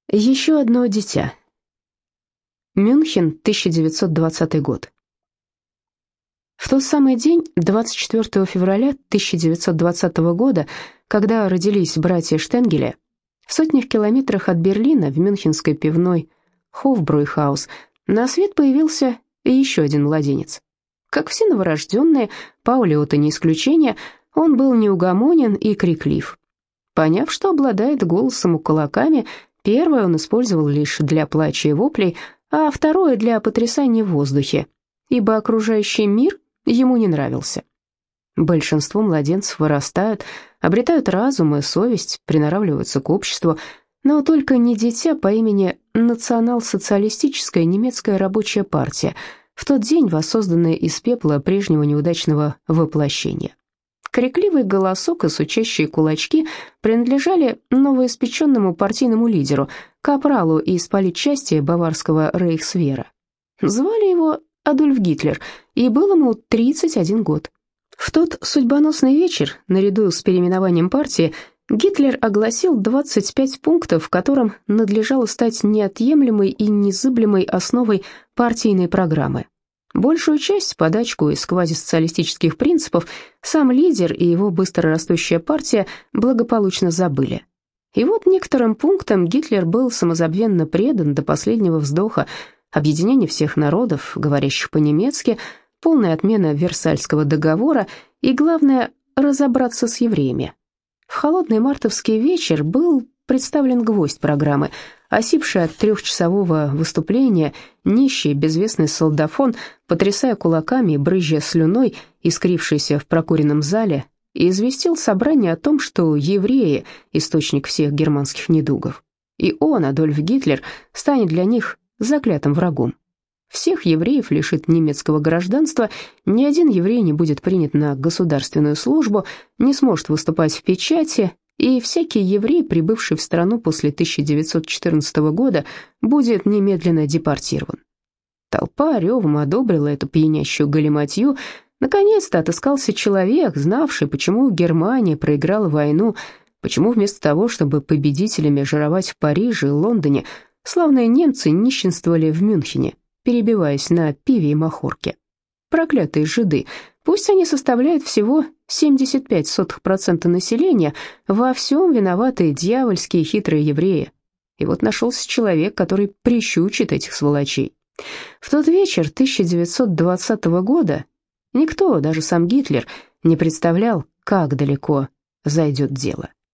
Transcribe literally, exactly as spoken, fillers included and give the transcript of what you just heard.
Еще одно дитя. Мюнхен, тысяча девятьсот двадцатый год. В тот самый день, двадцать четвёртого февраля тысяча девятьсот двадцатого года, когда родились братья Штенгеле, в сотнях километрах от Берлина, в мюнхенской пивной Хофбруйхаус, на свет появился еще один младенец. Как все новорожденные, Паулиота не исключение, он был неугомонен и криклив. Поняв, что обладает голосом и кулаками, первое он использовал лишь для плача и воплей, а второе для потрясания в воздухе, ибо окружающий мир ему не нравился. Большинство младенцев вырастают, обретают разум и совесть, приноравливаются к обществу, но только не дитя по имени Национал-социалистическая немецкая рабочая партия, в тот день воссозданная из пепла прежнего неудачного воплощения. Крикливый голосок и сучащие кулачки принадлежали новоиспеченному партийному лидеру, капралу из политчасти баварского рейхсвера. Звали его Адольф Гитлер, и был ему тридцать один год. В тот судьбоносный вечер, наряду с переименованием партии, Гитлер огласил двадцать пять пунктов, которым надлежало стать неотъемлемой и незыблемой основой партийной программы. Большую часть, подачку из квазисоциалистических принципов, сам лидер и его быстрорастущая партия благополучно забыли. И вот некоторым пунктам Гитлер был самозабвенно предан до последнего вздоха: объединение всех народов, говорящих по-немецки, полная отмена Версальского договора и, главное, разобраться с евреями. В холодный мартовский вечер был представлен гвоздь программы. Осипший от трехчасового выступления, нищий, безвестный солдафон, потрясая кулаками и брызжа слюной, искрившийся в прокуренном зале, известил собрание о том, что евреи – источник всех германских недугов. И он, Адольф Гитлер, станет для них заклятым врагом. Всех евреев лишит немецкого гражданства, ни один еврей не будет принят на государственную службу, не сможет выступать в печати, и всякий еврей, прибывший в страну после тысяча девятьсот четырнадцатого года, будет немедленно депортирован. Толпа ревом одобрила эту пьянящую галиматью. Наконец-то отыскался человек, знавший, почему Германия проиграла войну, почему вместо того, чтобы победителями жировать в Париже и Лондоне, славные немцы нищенствовали в Мюнхене, перебиваясь на пиве и махорке. Проклятые жиды, пусть они составляют всего семьдесят пять сотых процента населения, во всем виноваты дьявольские хитрые евреи. И вот нашелся человек, который прищучит этих сволочей. В тот вечер тысяча девятьсот двадцатого года никто, даже сам Гитлер, не представлял, как далеко зайдет дело.